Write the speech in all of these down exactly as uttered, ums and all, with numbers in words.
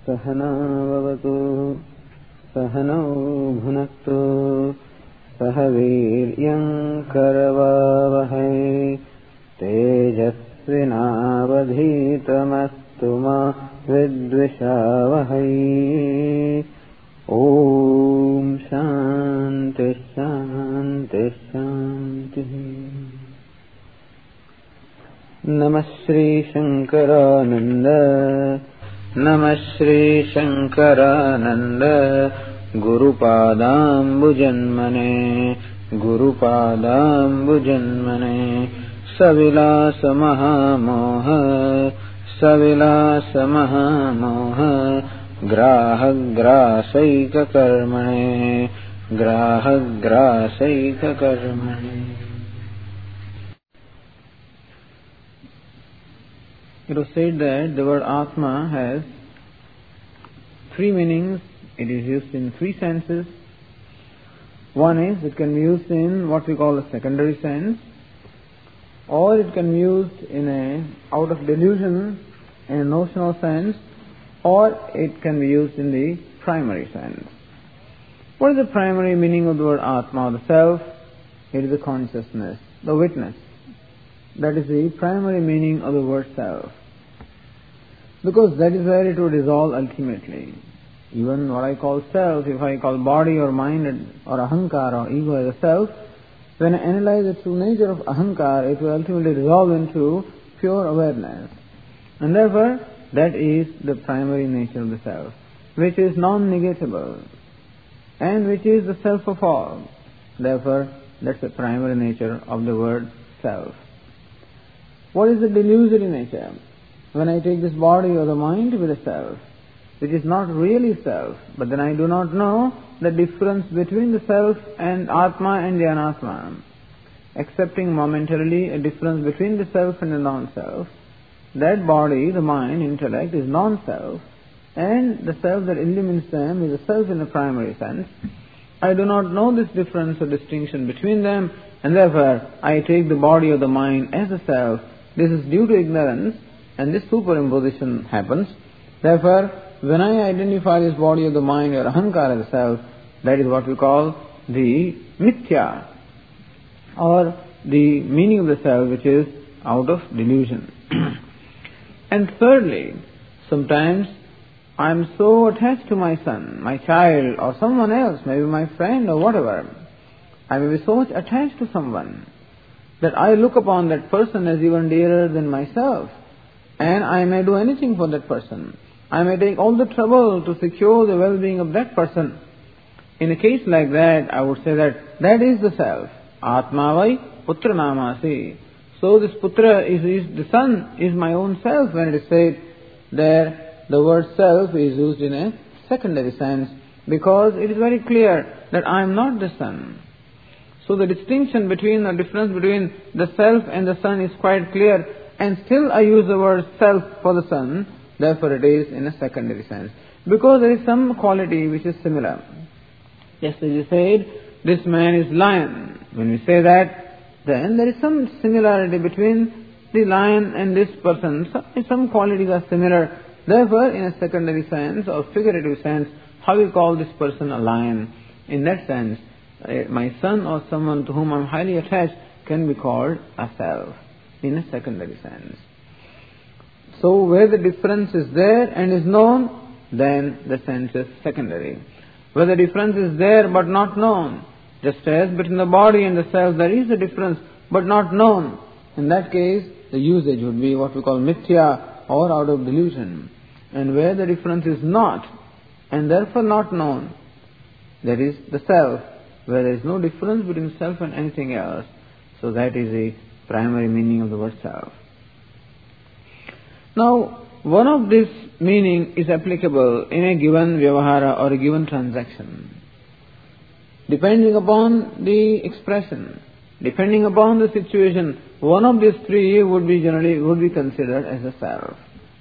सहना भवतु सहनौ भुनक्तु सह वीर्यं करवावहै तेजस्विनावधीतमस्तु मा विद्विषावहै। ओम शांति शांति शांति। नमः श्री शंकरानंद नमः Shri Shankaranand गुरुपादाम्बुजन्मने गुरुपादाम्बुजन्मने सविलास महामोह सविलास महामोह ग्राहग्रासैककर्मणे ग्राहग्रासैककर्मणे। It was said that the word Atma has three meanings. It is used in three senses. One is it can be used in what we call a secondary sense, or it can be used in a out of delusion in a notional sense, or it can be used in the primary sense. What is the primary meaning of the word Atma, the self? It is the consciousness, the witness. That is the primary meaning of the word self. Because that is where it would dissolve ultimately. Even what I call self, if I call body or mind or ahankar or ego as a self, when I analyze the true nature of ahankar, it will ultimately dissolve into pure awareness. And therefore, that is the primary nature of the self, which is non-negatable and which is the self of all. Therefore, that's the primary nature of the word self. What is the delusory nature? When I take this body or the mind to be the self, which is not really self, but then I do not know the difference between the self and Atma and the Anatma, accepting momentarily a difference between the self and the non-self. That body, the mind, intellect is non-self, and the self that illumines them is the self in the primary sense. I do not know this difference or distinction between them, and therefore I take the body or the mind as a self. This is due to ignorance, and this superimposition happens. Therefore, when I identify this body of the mind or ahankara as a self, that is what we call the mithya, or the meaning of the self which is out of delusion. And thirdly, sometimes I am so attached to my son, my child, or someone else, maybe my friend or whatever. I may be so much attached to someone that I look upon that person as even dearer than myself, and I may do anything for that person. I may take all the trouble to secure the well-being of that person. In a case like that, I would say that that is the self. Atma vai putra namasi. So this putra is, is the son is my own self. When it is said there, the word self is used in a secondary sense, because it is very clear that I am not the son. So the distinction between, the difference between the self and the son is quite clear, and still I use the word self for the son, therefore it is in a secondary sense. Because there is some quality which is similar. Just as you said, this man is lion. When we say that, then there is some similarity between the lion and this person. Some, some qualities are similar. Therefore, in a secondary sense or figurative sense, how we call this person a lion? In that sense, my son or someone to whom I am highly attached can be called a self in a secondary sense. So where the difference is there and is known, then the sense is secondary. Where the difference is there but not known, just as between the body and the self there is a difference but not known, in that case the usage would be what we call mithya or out of delusion. And where the difference is not and therefore not known, that is the self, where there is no difference between self and anything else. So that is the primary meaning of the word self. Now, one of this meaning is applicable in a given vyavahara or a given transaction. Depending upon the expression, depending upon the situation, one of these three would be generally would be considered as a self.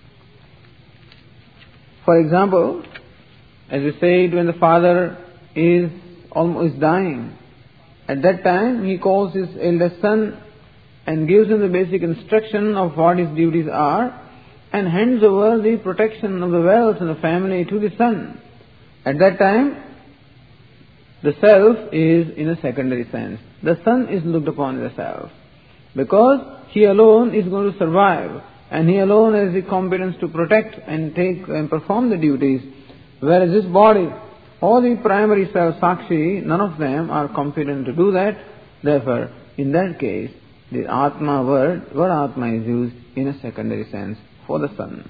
For example, as we said, when the father is almost dying, at that time he calls his eldest son and gives him the basic instruction of what his duties are, and hands over the protection of the wealth and the family to the son. At that time, the self is in a secondary sense. The son is looked upon as a self, because he alone is going to survive, and he alone has the competence to protect and take and perform the duties, whereas this body, all the primary self, Sakshi, none of them are competent to do that. Therefore, in that case, the Atma word, word Atma is used in a secondary sense for the son.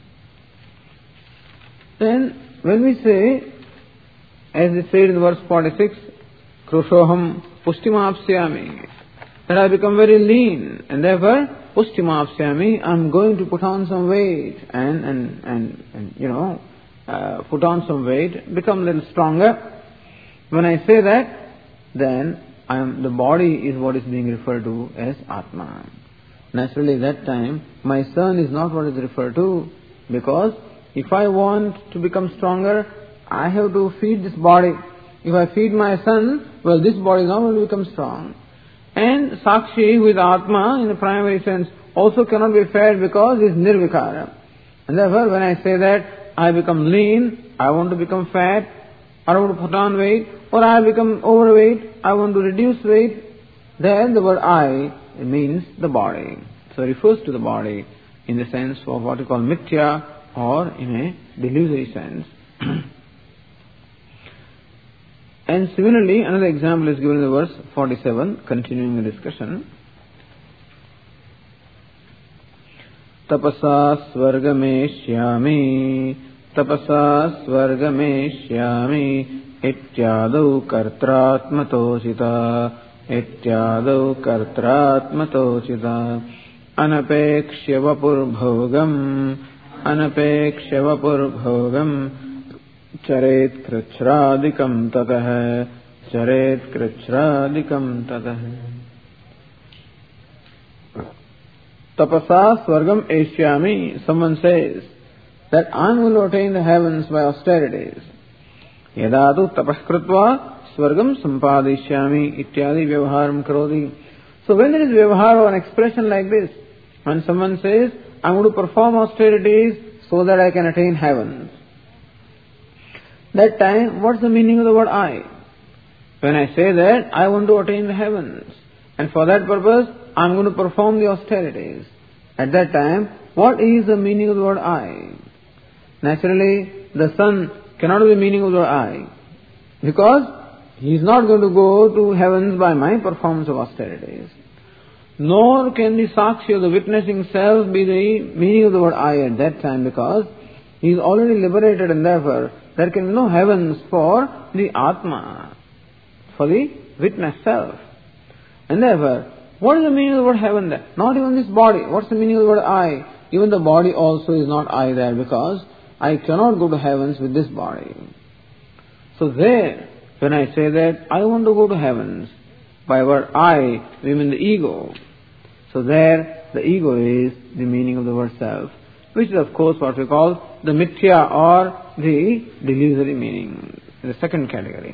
Then, when we say, as they said in verse forty-six, Krushoham Pustimapsyami, that I become very lean, and therefore, Pustimapsyami, I am going to put on some weight, and, and, and, and you know, uh, put on some weight, become a little stronger. When I say that, then I am, the body is what is being referred to as Atma. Naturally, at that time, my son is not what is referred to, because if I want to become stronger, I have to feed this body. If I feed my son, well, this body is not going to become strong. And Sakshi, who is Atma in the primary sense, also cannot be fed because he is Nirvikara. And therefore, when I say that I become lean, I want to become fat, I want to put on weight, or I become overweight, I want to reduce weight, then the word I means the body. So it refers to the body in the sense of what we call mithya, or in a delusory sense. And similarly, another example is given in the verse forty-seven, continuing the discussion. Tapasa swargameshyami, tapasa swargameshyami, ityadau kartratmatosita, ityadau kartratmatosita, anapekshya vapurbhogam, anapekshya vapurbhogam, Charet krachradikam tatah, charet krachradikam tatah. Tapasa swargam eshyami, someone says that I am going to attain the heavens by austerities. Yadadu tapaskritva swargam sampadishyami ityadi vyavaharam karodi. So when there is vyavahar or an expression like this, when someone says, I am going to perform austerities so that I can attain heavens, that time, what's the meaning of the word I? When I say that, I want to attain the heavens, and for that purpose, I am going to perform the austerities. At that time, what is the meaning of the word I? Naturally, the son cannot be the meaning of the word I, because he is not going to go to heavens by my performance of austerities. Nor can the Sakshi, the witnessing self, be the meaning of the word I at that time, because he is already liberated, and therefore there can be no heavens for the Atma, for the witness self. And therefore, what is the meaning of the word heaven there? Not even this body. What's the meaning of the word I? Even the body also is not I there, because I cannot go to heavens with this body. So there, when I say that I want to go to heavens, by word I, we mean the ego. So there, the ego is the meaning of the word self, which is of course what we call the mithya or the delusory meaning, the second category.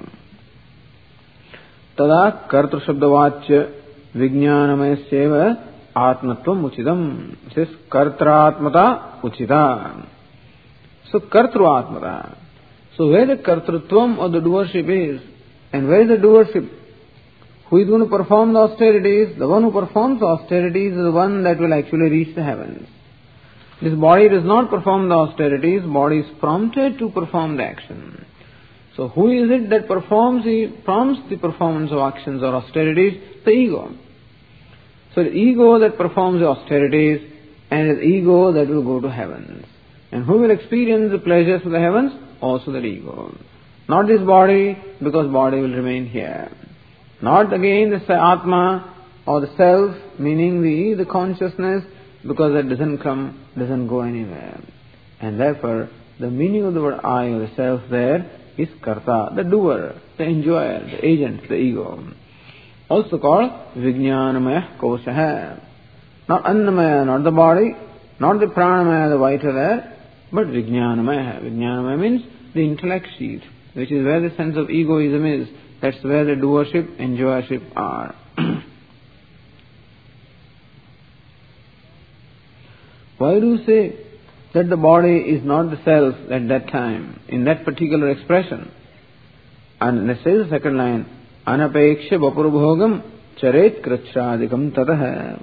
Tada kartru shabdavachya vijnanamayaseva atmatvam uchidam. This is kartratmata uchita. So kartru atmata. So where the kartrutvam or the doership is, and where is the doership? Who is going to perform the austerities? The one who performs the austerities is the one that will actually reach the heavens. This body does not perform the austerities, body is prompted to perform the action. So who is it that performs the, prompts the performance of actions or austerities? The ego. So the ego that performs the austerities, and the ego that will go to heavens. And who will experience the pleasures of the heavens? Also the ego. Not this body, because body will remain here. Not again the Atma or the self, meaning the, the consciousness, because that doesn't come, doesn't go anywhere. And therefore, the meaning of the word I or the self there is karta, the doer, the enjoyer, the agent, the ego. Also called vijnanamaya kosha. Not annamaya, not the body, not the pranamaya, the vital air, but vijnanamaya. Vijnanamaya means the intellect seat, which is where the sense of egoism is. That's where the doership, enjoyership are. Why do you say that the body is not the self at that time, in that particular expression. And let's say the second line, anapeksha vapurubhogam charet krachradikam tataha.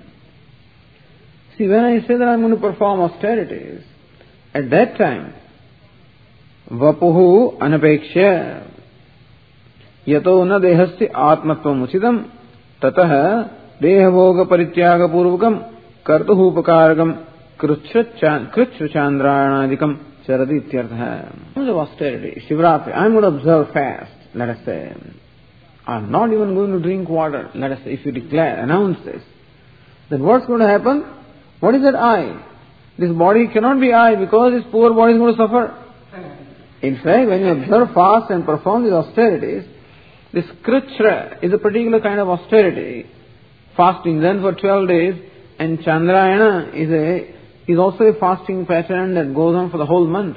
See, when I say that I'm going to perform austerities, at that time, vapuhu anapeksha yato na dehasya atmatvam uchitam tataha dehabhoga parityaga purvakam kartuhu upakaragam krutchachandranadikam charati ityartha. Of austerity, Shivratri, I'm going to observe fast, let us say. I'm not even going to drink water, let us say, if you declare, announce this. Then what's going to happen? What is that I? This body cannot be I because this poor body is going to suffer. In fact, when you observe fast and perform these austerities, this kruchra is a particular kind of austerity. Fasting then for twelve days, and Chandrayana is a is also a fasting pattern that goes on for the whole month.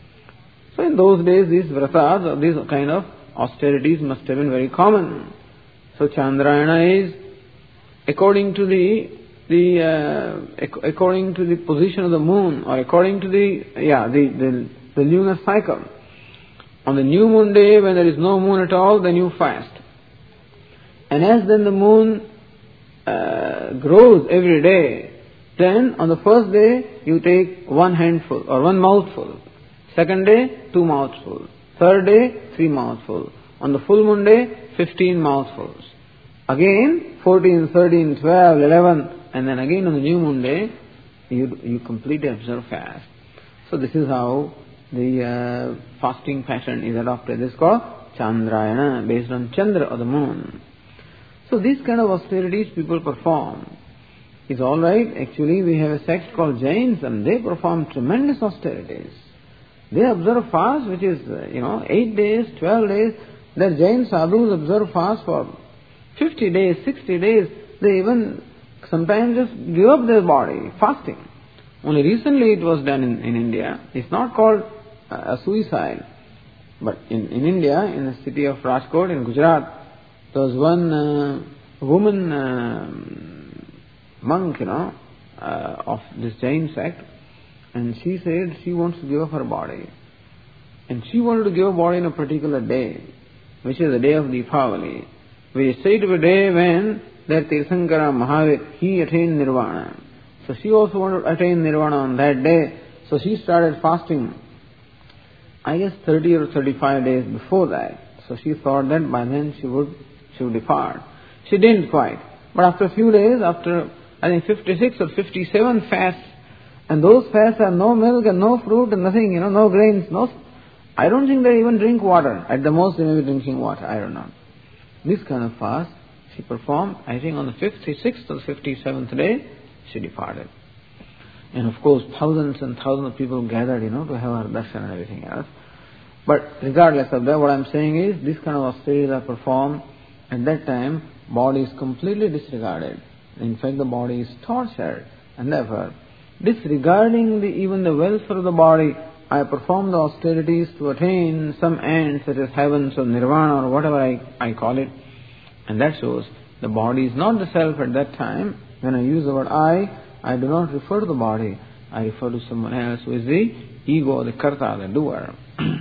So in those days, these vratas or these kind of austerities must have been very common. So Chandrayana is according to the the uh, ac- according to the position of the moon, or according to the yeah the, the the lunar cycle. On the new moon day, when there is no moon at all, then you fast. And as then the moon uh, grows every day, then on the first day you take one handful or one mouthful. Second day, two mouthfuls. Third day, three mouthfuls. On the full moon day, fifteen mouthfuls. Again, fourteen, thirteen, twelve, eleven, and then again on the new moon day, you you completely observe fast. So this is how the uh, fasting pattern is adopted. This is called Chandrayana, based on Chandra or the moon. So these kind of austerities people perform. It's all right. Actually, we have a sect called Jains, and they perform tremendous austerities. They observe fast, which is, uh, you know, eight days, twelve days. Their Jain sadhus observe fast for fifty days, sixty days. They even sometimes just give up their body, fasting. Only recently it was done in, in India. It's not called uh, a suicide. But in, in India, in the city of Rajkot, in Gujarat, there was one uh, woman uh, monk, you know, uh, of this Jain sect, and she said she wants to give up her body. And she wanted to give her body in a particular day, which is the day of Deepavali, which is said to be a day when that Tirthankara Mahavir, he attained Nirvana. So she also wanted to attain Nirvana on that day. So she started fasting, I guess thirty or thirty-five days before that. So she thought that by then she would she would depart. She didn't quite. But after a few days, after I think fifty-six or fifty-seven fasts, and those fasts have no milk and no fruit and nothing, you know, no grains, no. I don't think they even drink water. At the most they may be drinking water, I don't know. This kind of fast she performed, I think on the fifty-sixth or fifty-seventh day, she departed. And of course, thousands and thousands of people gathered, you know, to have her darshan and everything else. But regardless of that, what I'm saying is, this kind of austerities are performed. At that time, body is completely disregarded. In fact, the body is tortured. And therefore, disregarding the, even the welfare of the body, I perform the austerities to attain some end, such as heavens or nirvana or whatever I, I call it. And that shows the body is not the self at that time. When I use the word I, I do not refer to the body. I refer to someone else who is the ego, the karta, the doer.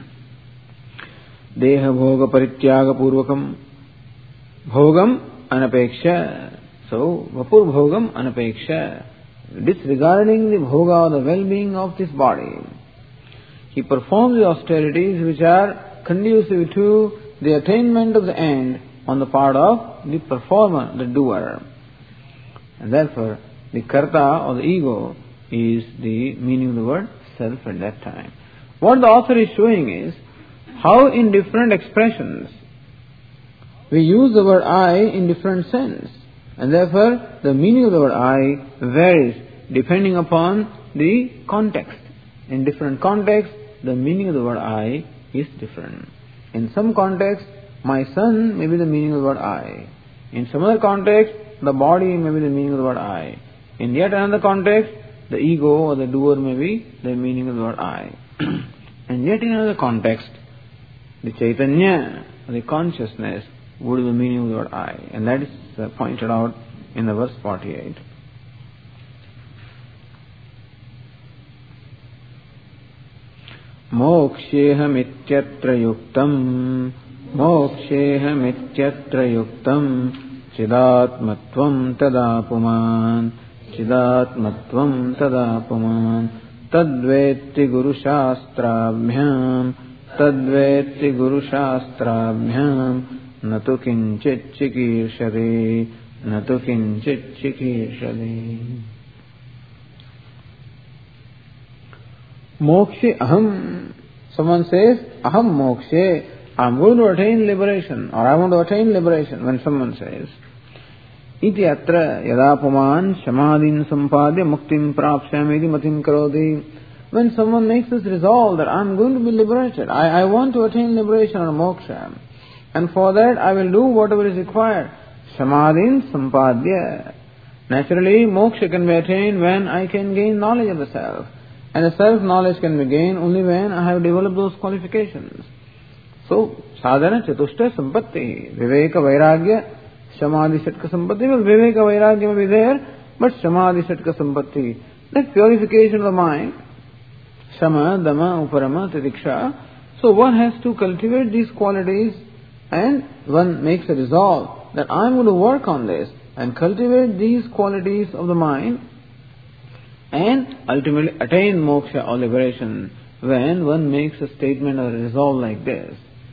Deha bhoga parityaga purvakam bhogam anapeksha. So, vapur bhogam anapeksha. Disregarding the bhoga or the well-being of this body. He performs the austerities which are conducive to the attainment of the end on the part of the performer, the doer. And therefore, the karta or the ego is the meaning of the word self at that time. What the author is showing is how in different expressions we use the word I in different sense. And therefore, the meaning of the word I varies depending upon the context. In different contexts, the meaning of the word I is different. In some context, my son may be the meaning of the word I. In some other context, the body may be the meaning of the word I. In yet another context, the ego or the doer may be the meaning of the word I. And yet in another context, the Chaitanya, the consciousness, would be the meaning of the word I. And that is uh, pointed out in the verse forty-eight. Mokshehamityatra yuktam Mokshehamityatra yuktam Chidatmatvam tadapuman Chidatmatvam tadapuman Tadvetti Guru Shastrabhyam Tadvetti Guru Shastrabhyam Natu kinchit chikirshade Natu kinchit chikirshade. Mokshe aham. Someone says, aham mokshe. I'm going to attain liberation, or I want to attain liberation. When someone says, iti atra yadapuman shamadin sampadya muktim prapsyamedi matim karodi. When someone makes this resolve that I'm going to be liberated, I, I want to attain liberation or moksha, and for that I will do whatever is required. Shamadin sampadya. Naturally, moksha can be attained when I can gain knowledge of the self. And the self-knowledge can be gained only when I have developed those qualifications. So, sadhana chatushta sampatti, viveka vairagya, samadhi satka sampatti. Well, viveka vairagya may be there, but samadhi satka sampatti. That purification of the mind, sama, dama, uparama, titiksha. So one has to cultivate these qualities, and one makes a resolve that I am going to work on this and cultivate these qualities of the mind and ultimately attain moksha or liberation when one makes a statement or a resolve like this.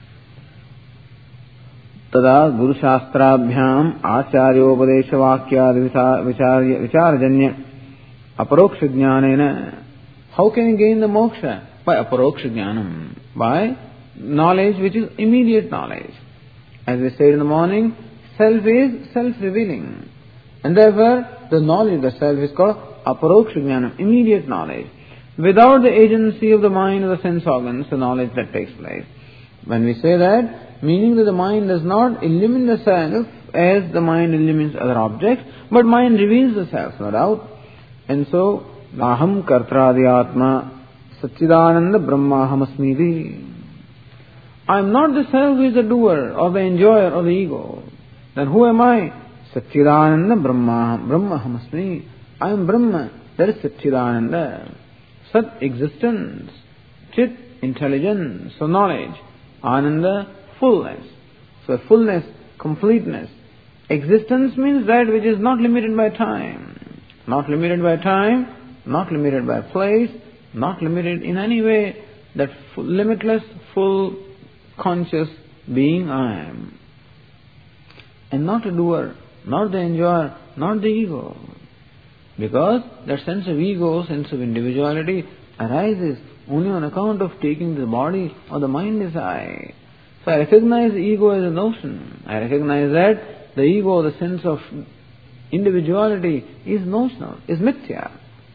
Tada Guru Shastrabhyam Acharyopadesha Vakyad Vicharjanya Aparoksha Jnanena. How can you gain the moksha? By Aparoksha Jnanam, by knowledge which is immediate knowledge. As we said in the morning, self is self-revealing. And therefore, the knowledge of the self is called Aparoksha Jnanam, immediate knowledge. Without the agency of the mind or the sense organs, the knowledge that takes place. When we say that, meaning that the mind does not illumine the self as the mind illumines other objects, but mind reveals the self, no doubt. And so, Naham Kartradi Atma Satchidananda Brahmahamasmidi. I am not the self who is the doer or the enjoyer or the ego. Then who am I? Satchidananda Brahma Brahmahamasmi. I am Brahma. That is Satchidananda. Sat, existence. Chit, intelligence, so knowledge. Ananda, fullness. So fullness, completeness. Existence means that which is not limited by time. Not limited by time, not limited by place, not limited in any way. That full, limitless, full, conscious being I am. And not a doer, not the enjoyer, not the ego. Because that sense of ego, sense of individuality arises only on account of taking the body or the mind as I. So I recognize the ego as a notion. I recognize that the ego, the sense of individuality is notional, is mithya.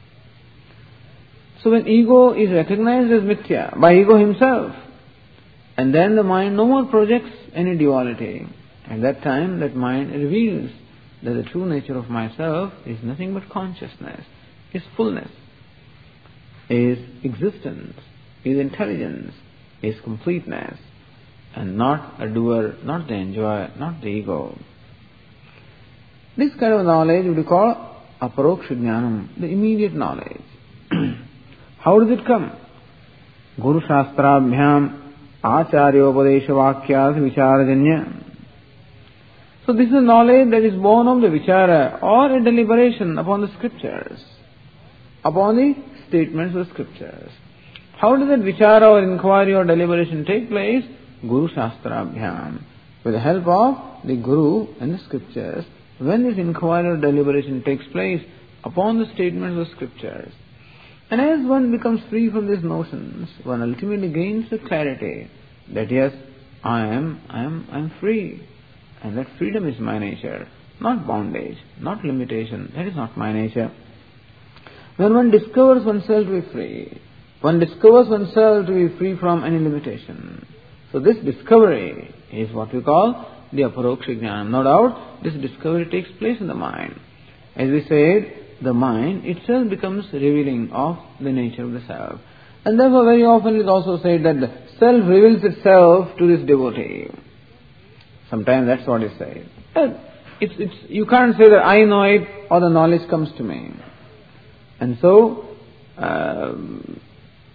So when ego is recognized as mithya by ego himself, and then the mind no more projects any duality. At that time, that mind reveals that the true nature of myself is nothing but consciousness, is fullness, is existence, is intelligence, is completeness, and not a doer, not the enjoyer, not the ego. This kind of knowledge would be called Aparoksha Jnanam, the immediate knowledge. How does it come? Guru Shastrabhyam Acharyopadesha Vakyas Vicharajanya. So this is a knowledge that is born of the vichara or a deliberation upon the scriptures, upon the statements of the scriptures. How does that vichara or inquiry or deliberation take place? Guru Shastrabhyam. With the help of the Guru and the scriptures, when this inquiry or deliberation takes place upon the statements of the scriptures. And as one becomes free from these notions, one ultimately gains the clarity that yes, I am, I am, I am free. And that freedom is my nature, not bondage, not limitation. That is not my nature. When one discovers oneself to be free, one discovers oneself to be free from any limitation. So this discovery is what we call the Aparoksha Jnana. No doubt, this discovery takes place in the mind. As we said, the mind itself becomes revealing of the nature of the self. And therefore very often it is also said that the self reveals itself to this devotee. Sometimes that's what is said. It's, it's, you can't say that I know it or the knowledge comes to me. And so, uh,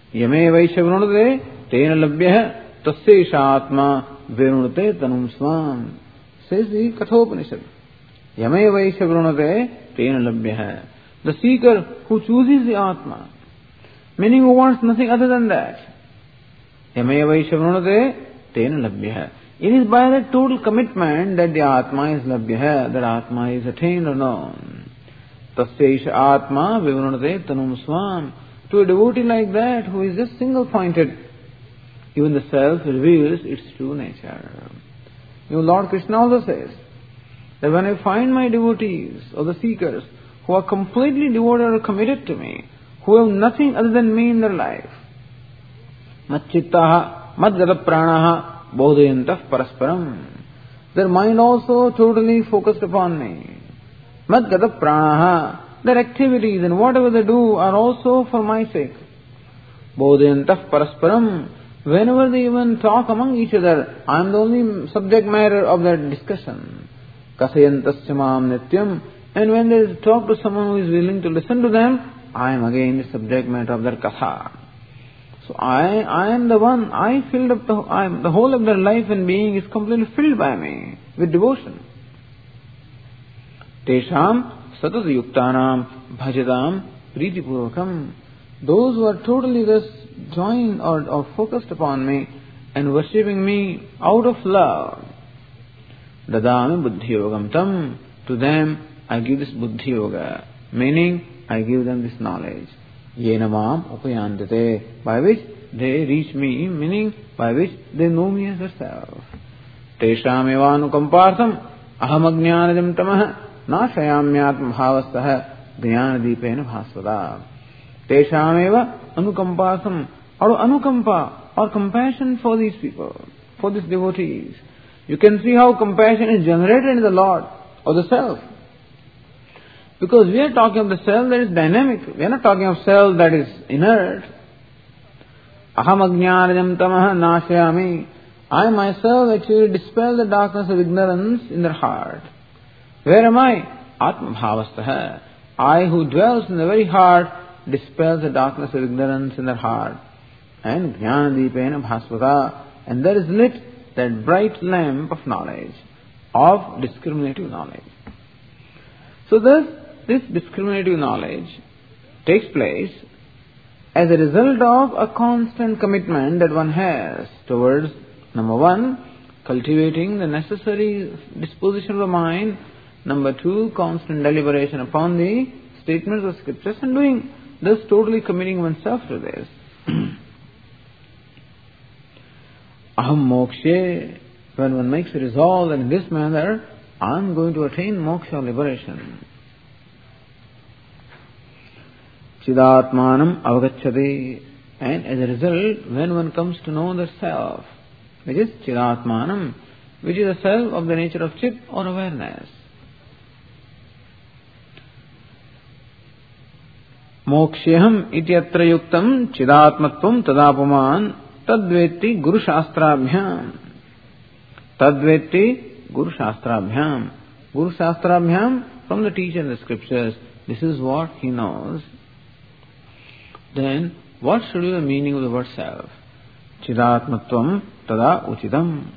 Yame vaisha vrinudate tena labhyah tasya atma virunute tanum swam. Says the Kathopanishad. Yame vaisha vrinudate tena labhyah. The seeker who chooses the Atma, meaning who wants nothing other than that. Yame vaisha vrinudate tena labhyah. It is by that total commitment that the Atma is labhyah, that Atma is attained or known. Tasya atma vivranate tanum swam. To a devotee like that, who is just single-pointed, even the self reveals its true nature. You know, Lord Krishna also says that when I find my devotees or the seekers who are completely devoted or committed to me, who have nothing other than me in their life, Matchittaha, Madgata Pranaha, Bodhayantah Parasparam. Their mind also totally focused upon me. Madgata Pranaha. Their activities and whatever they do are also for my sake. Bodhayantah Parasparam. Whenever they even talk among each other, I am the only subject matter of their discussion. Kasayantasya mam nityam. And when they talk to someone who is willing to listen to them, I am again the subject matter of their katha. So I, I am the one, I filled up the, I am, the whole of their life and being is completely filled by me with devotion. Tesham Satat yuktanam bhajatam pritipurvakam. Those who are totally thus joined or, or focused upon me and worshipping me out of love. Dadami buddhi yogam tam. To them I give this buddhi yoga, meaning I give them this knowledge. Yenamam upayandate, by which they reach me, meaning by which they know me as herself. Tesham evanukampartham aham ajnanajam tamah. Nashayamyatma bhavastah jnanadipena bhasvada. Teshameva anukampasam, or anukampa, or compassion for these people, for these devotees. You can see how compassion is generated in the Lord or the self. Because we are talking of the self that is dynamic. We are not talking of self that is inert. Aham ajnanajam tamaha nashayami. I myself actually dispel the darkness of ignorance in their heart. Where am I? Atma bhavastaha. I who dwells in the very heart dispels the darkness of ignorance in their heart. And jnanadipena bhasvata. And there is lit that bright lamp of knowledge, of discriminative knowledge. So thus, this discriminative knowledge takes place as a result of a constant commitment that one has towards, number one, cultivating the necessary disposition of the mind. Number two, constant deliberation upon the statements of scriptures and doing, thus totally committing oneself to this. Aham mokshe, when one makes a resolve that in this manner, I am going to attain moksha, liberation. Chidatmanam avagacchati, and as a result, when one comes to know the self, which is Chidatmanam, which is the self of the nature of Chit or awareness. Moksheham ityatra yuktam chidatmatvam tadapuman tadveti guru shastrabhyam. Tadveti guru shastrabhyam. Guru shastrabhyam, from the teacher in the scriptures, this is what he knows. Then, what should be the meaning of the word self? Chidatmatvam tada uchitam.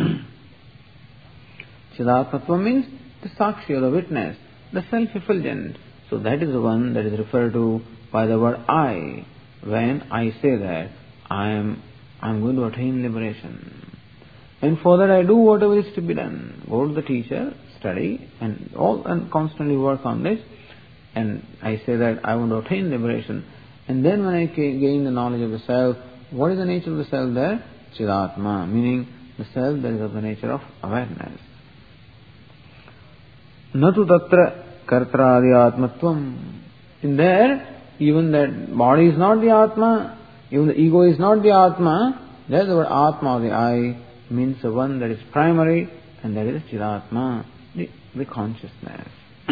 Chidatmatvam means the sakshi or the witness, the self-effulgent. So that is the one that is referred to by the word I, when I say that I am I am going to attain liberation. And for that I do whatever is to be done. Go to the teacher, study, and all and constantly work on this. And I say that I want to attain liberation. And then when I gain the knowledge of the self, what is the nature of the self there? Chidatma, meaning the self that is of the nature of awareness. Natu tatra kartradi atmatvam. In there, even that body is not the Atma, even the ego is not the Atma. There the word Atma or the I means the one that is primary, and that is Chidatma, the, the consciousness.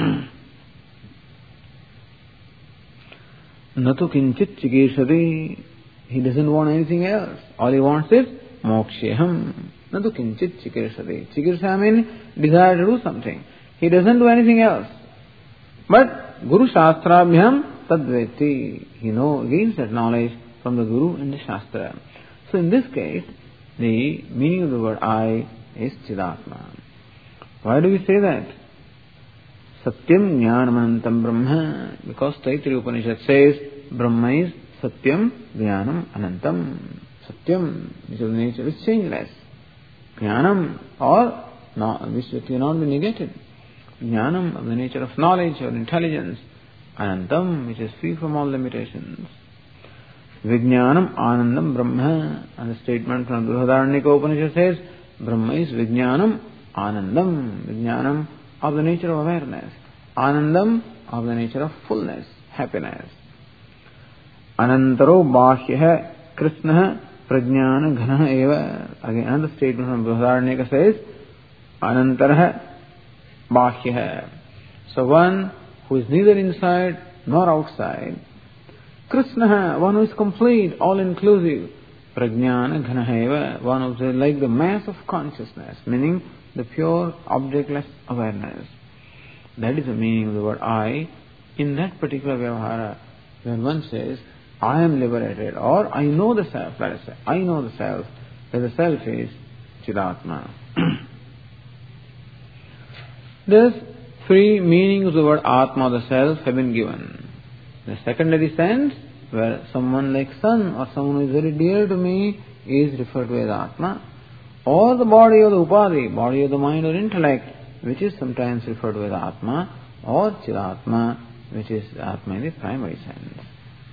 Natu kinchit chikeshati. He doesn't want anything else. All he wants is moksheham. Natu kinchit chikeshati. Chikesha means desire to do something. He doesn't do anything else. But Guru Shastrabhyam tadveti. He know, gains that knowledge from the Guru and the Shastra. So in this case, the meaning of the word I is Chidatma. Why do we say that? Satyam Jnanam Anantam Brahma. Because Taittiriya Upanishad says Brahma is Satyam Jnanam Anantam. Satyam, which of the nature is changeless. Jnanam, or not, which cannot be negated. Jnanam, of the nature of knowledge or intelligence. Anantam, which is free from all limitations. Vijnanam Anandam Brahma. And the statement from Brihadaranyaka Upanishad says Brahma is Vijnanam Anandam. Vijnanam, of the nature of awareness. Anandam, of the nature of fullness, happiness. Anantaro Bhashya Krishna Prajnana Ghana Eva. Again, another statement from Brihadaranyaka says Anantara Bhashya. So one who is neither inside nor outside. Krishna, one who is complete, all-inclusive. Prajnana Ghana Eva. One who is like the mass of consciousness, meaning the pure objectless awareness. That is the meaning of the word I in that particular vyavahara. When one says, I am liberated, or I know the self, let us say, I know the self, that the self is Chidatma. Thus, three meanings of the word Atma, the self, have been given. The secondary sense, where someone like son or someone who is very dear to me is referred to as Atma, or the body or the Upadhi, body of the mind or intellect, which is sometimes referred to as Atma, or Chidatma, which is Atma in the primary sense.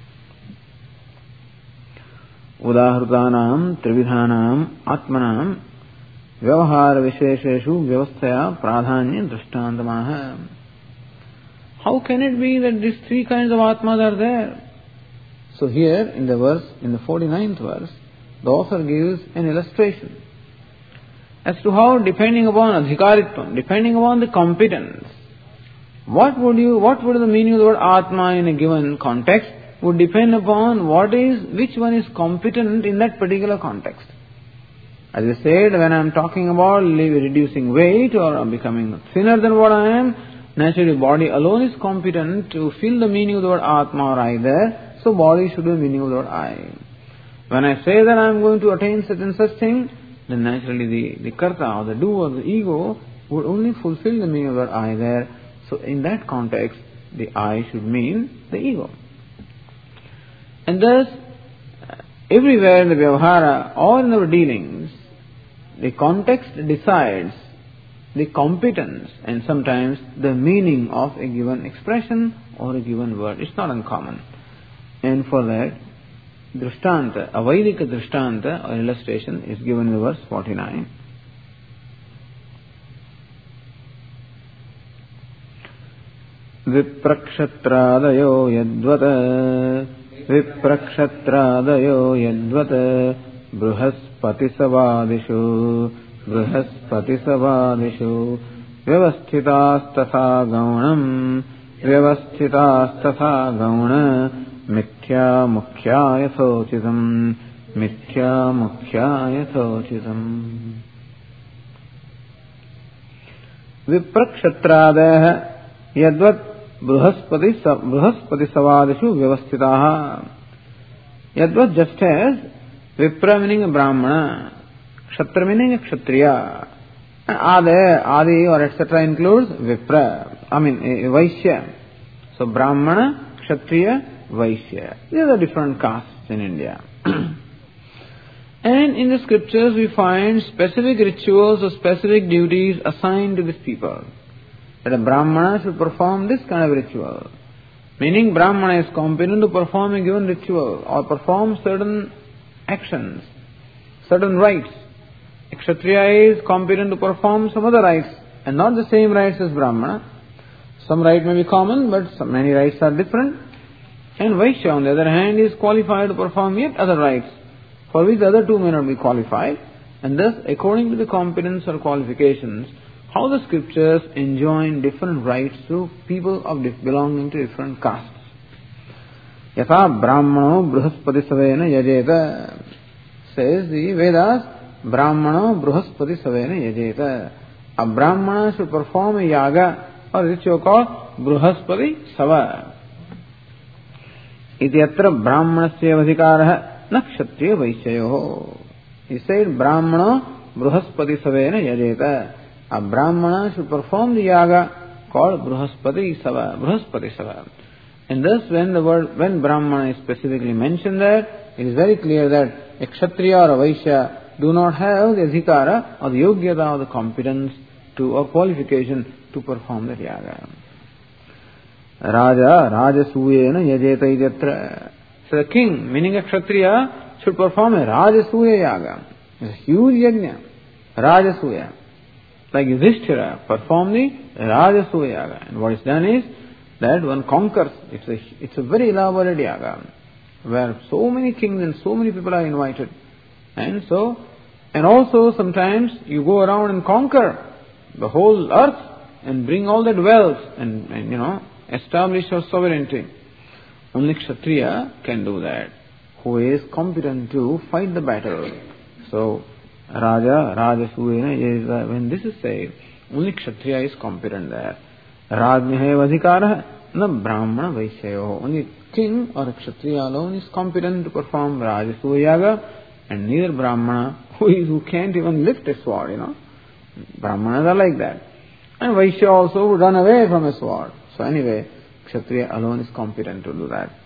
Udahrutanam trividhanam atmanam vyavahara vishesheshu vyavasthaya pradhanya drishtantamaha. How can it be that these three kinds of Atmas are there? So here in the verse, in the forty-ninth verse, the author gives an illustration as to how, depending upon adhikaritvam, depending upon the competence, what would you, what would the meaning of the word Atma in a given context would depend upon what is, which one is competent in that particular context. As I said, when I am talking about reducing weight or becoming thinner than what I am, naturally body alone is competent to feel the meaning of the word Atma or I there, so body should be the meaning of the word I. When I say that I am going to attain such and such thing, then naturally the, the karta or the doer, the ego, would only fulfill the meaning of the word I there. So in that context, the I should mean the ego. And thus, everywhere in the vyavahara or in our dealings, the context decides the competence and sometimes the meaning of a given expression or a given word. It's not uncommon. And for that, drishtanta, a Vaidika drishtanta or illustration is given in verse forty-nine. Viprakshatradayo yadvata Viprakshatradayo yadvata Bruhaspati-savadishu Bruhaspati-savadishu Vyavasthitas-tatha gaunam Vyavasthitas-tatha gauna Mithya mukhya yathochitam Mithya mukhya yathochitam. Viprakshatradayo yadvat Bruhaspati Bruhaspati-savadishu vyavasthitaha. Yadvat, just as Vipra meaning a Brahmana, Kshatriya meaning a Kshatriya, Ade, Adi or et cetera includes Vipra, I mean a Vaishya. So Brahmana, Kshatriya, Vaishya. These are different castes in India. And in the scriptures we find specific rituals or specific duties assigned to these people. That a Brahmana should perform this kind of ritual. Meaning Brahmana is competent to perform a given ritual or perform certain actions, certain rites. A Kshatriya is competent to perform some other rites and not the same rites as Brahmana. Some rite may be common, but some, many rites are different. And Vaishya, on the other hand, is qualified to perform yet other rites for which the other two may not be qualified. And thus, according to the competence or qualifications, how the scriptures enjoin different rights to people of belonging to different castes. Yatha Brahmano Bruhaspati-savena yajeta, says the Vedas, Brahmano Bruhaspati-savena yajeta. A Brahmana should perform a yaga or ritual called Bruhaspati-sava. Ityatra brahmanasya adhikaraha na kshatriya vaishyayoho. He said brahmana bruhaspati savena yajeta. A brahmana should perform the yaga called bruhaspati sava. Bruhaspati sava. And thus when the word, when brahmana is specifically mentioned there, it is very clear that a kshatriya or a vaishya do not have the adhikara or the yogyata or the competence to or qualification to perform that yaga. Raja, Rajasuyena yajeta idyatra. So the king, meaning a kshatriya, should perform a Rajasuya yaga. It's a huge yajna. Rajasuya. Like Yudhishthira performed the Rajasuya yaga. And what is done is that one conquers. It's a, it's a very elaborate yaga, where so many kings and so many people are invited. And so, and also sometimes you go around and conquer the whole earth and bring all that wealth and, and you know, establish your sovereignty. Only Kshatriya can do that, who is competent to fight the battle. So, Raja, Rajasuyena, is, when this is said, only Kshatriya is competent there. Rajnyahe vadhikara na brahmana vaishyayo. Only king or Kshatriya alone is competent to perform Rajasuya yaga, and neither brahmana, who is who can't even lift a sword, you know. Brahmanas are like that. And Vaishya also would run away from a sword. So anyway, Kshatriya alone is competent to do that.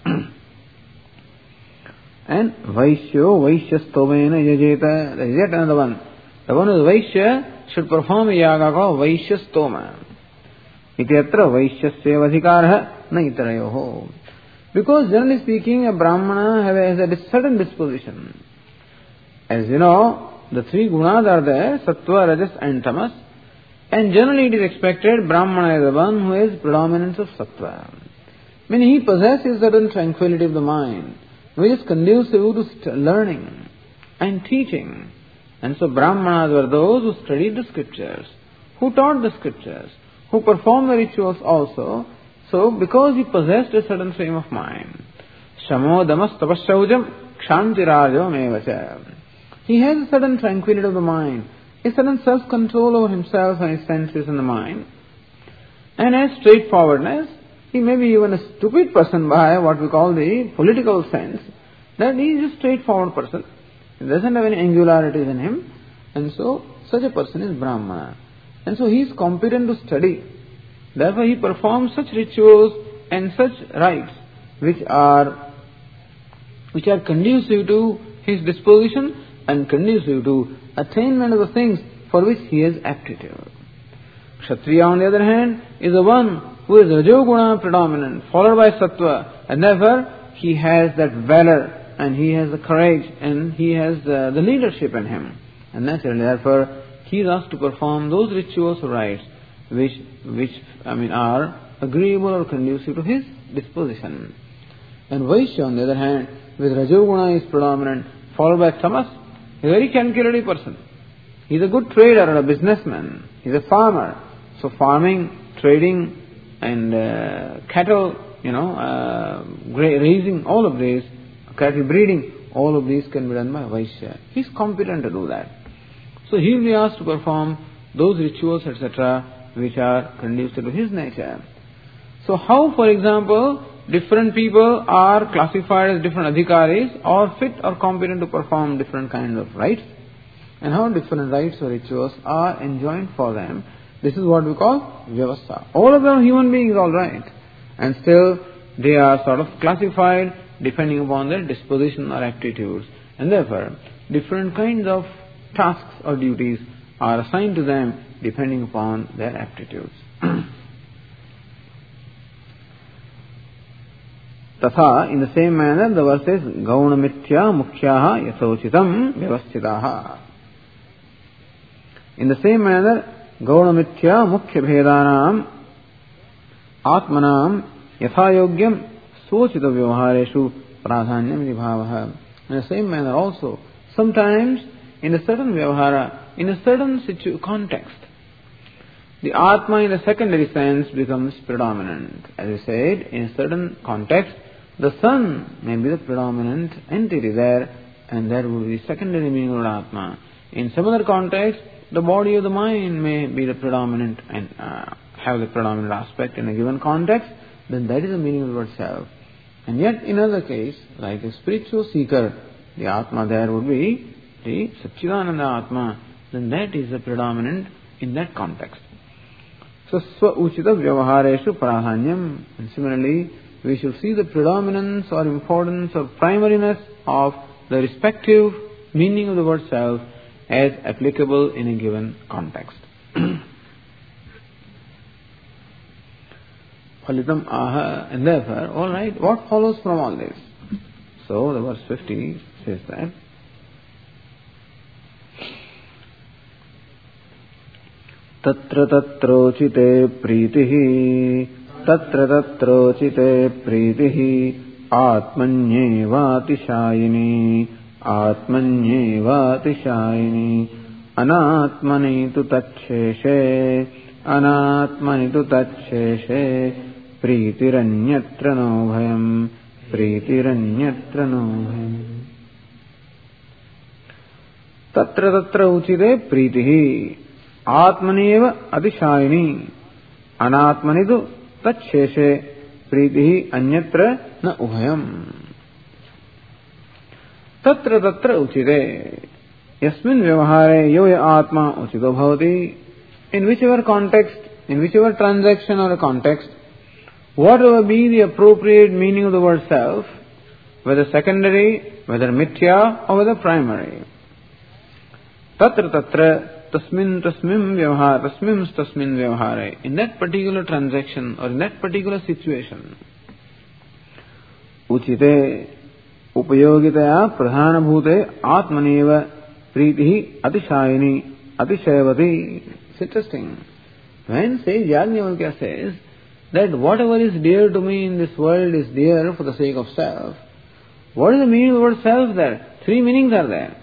And Vaishyo, Vaishyastovena yajeta. There is yet another one. The one who is Vaishya should perform a yaga called Vaishyastoma. Ityatra Vaishyasya vadhikaraha na itarayoho. Because generally speaking, a Brahmana has a certain disposition. As you know, the three gunas are there, Sattva, Rajas and Tamas. And generally it is expected Brahmana is the one who has predominance of Sattva. Meaning he possesses certain tranquility of the mind, which is conducive to learning and teaching. And so Brahmanas were those who studied the scriptures, who taught the scriptures, who performed the rituals also. So because he possessed a certain frame of mind, Shamo damas tapasyaujam kshantirajam evacha. He has a certain tranquility of the mind, a certain self-control over himself and his senses and the mind, and a straightforwardness. He may be even a stupid person by what we call the political sense, that he is a straightforward person. He doesn't have any angularities in him, and so such a person is Brahmana. And so he is competent to study. Therefore he performs such rituals and such rites which are which are conducive to his disposition and conducive to attainment of the things for which he has aptitude. Kshatriya, on the other hand, is the one who is Rajoguna predominant, followed by Sattva, and therefore he has that valor and he has the courage and he has the, the leadership in him. And naturally, therefore, he is asked to perform those rituals or rites which, which I mean, are agreeable or conducive to his disposition. And Vaishya, on the other hand, with Rajoguna is predominant, followed by Tamas, he is a very calculative person. He is a good trader or a businessman. He is a farmer. So farming, trading, and uh, cattle, you know, uh, raising, all of these, cattle breeding, all of these can be done by Vaishya. He is competent to do that. So he will be asked to perform those rituals, et cetera, which are conducive to his nature. So how, for example, different people are classified as different adhikaris or fit or competent to perform different kinds of rites, and how different rites or rituals are enjoined for them. This is what we call vyavastha. All of them are human beings, all right, and still they are sort of classified depending upon their disposition or aptitudes, and therefore different kinds of tasks or duties are assigned to them depending upon their aptitudes. Tatha, in the same manner, the verse says, Gaunamitya mukhyaha yathochitam vyavasthitaha. In the same manner, Gaunamitya mukhya bhedanam atmanam yathayogyam sochita vyavahareshu pradhanyam vibhavaha. In the same manner also, sometimes in a certain vyavahara, in a certain situ- context, the Atma in a secondary sense becomes predominant. As I said, in a certain context, the sun may be the predominant entity there, and that will be secondary meaning of Atma. In some other context, the body of the mind may be the predominant and uh, have the predominant aspect in a given context, then that is the meaning of the word self. And yet in other case, like a spiritual seeker, the Atma there would be the Satchidananda Atma, then that is the predominant in that context. So, Swa Uchita Vyavahareshu Pradhanyam. And similarly, we should see the predominance or importance or primariness of the respective meaning of the word self as applicable in a given context. Phalitam aha, and therefore, alright, what follows from all this? So, the verse fifty says that Tatra tatrochite pritihi Tatra tatrochite pritihi Atmanyevati shayini Atmanyevati shayini Anatmani tu tacheshe Anatmani tu tacheshe Pritiranyatra no bhayam Pritiranyatra no bhayam Tatra tatra uchite pritihi Atmaneva adishayini Anatmanidu tacheshe Pritihi anyatra na ubhayam Tatra tatra uchite Yasmin vyavahare yoya atma uchito bhavati. In whichever context, in whichever transaction or a context, whatever be the appropriate meaning of the word self, whether secondary, whether mithya, or whether primary. Tatra tatra Tasmin tasmim vyavahar, tasmims tasmin vyavahare. In that particular transaction or in that particular situation, uchite upayogitaya pradhana bhute atmaneva pritihi atishayini atishayavati. It's interesting. When says Yajnavalkya says that whatever is dear to me in this world is dear for the sake of self, what is the meaning of the word self there? Three meanings are there.